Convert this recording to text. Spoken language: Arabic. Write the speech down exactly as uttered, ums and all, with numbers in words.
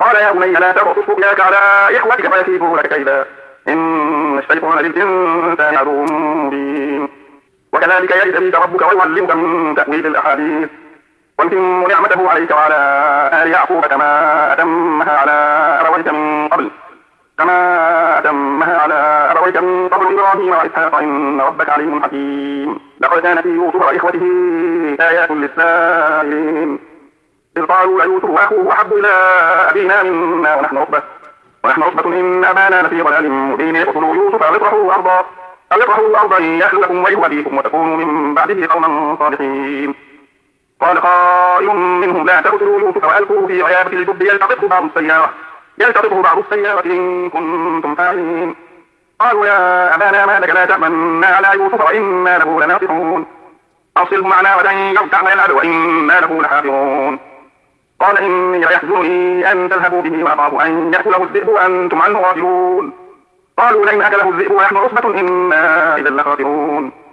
قال يا بني لا تبعث رؤياك على إخوتك فيكيدوا لك كيدا إن الشيطان للإنسان عدو مبين وكذلك يجتبيك ربك ويعلمك من تأويل الأحاديث ويتم نعمته عليك وعلى آل يعقوب كما أتمها على أبويك من قبل كما أتمها على أبويك من قبل إبراهيم وإسحاق إن ربك عليم حكيم لقد كان في يوسف وإخوته آيات للسائلين إذ قالوا ليوسف وأخوه أحب إلى أبينا منا ونحن عصبة ونحن عصبة إن أبانا لفي ضلال مبين اقتلوا يوسف أو اطرحوه أرضا أو اطرحوه أرضا يخل لكم وجه أبيكم وتكونوا من بعده قوما صالحين قال قائل منهم لا تقتلوا يوسف وألقوه في غيابة الجب يلتقطه بعض السيارة يلتقطه بعض السيارة إن كنتم فاعلين قالوا يا أبانا ما لك لا تأمنا على يوسف وإنا له لناصحون أرسله معنا غدا يرجع ويلعب وإنا له لحافظون قال إني يحزنني أن تذهبوا به وأخاف أن يأكله الذئب وأنتم عنه غافلون قالوا لئن أكله الذئب ونحن عصبة إنا إذا لخاسرون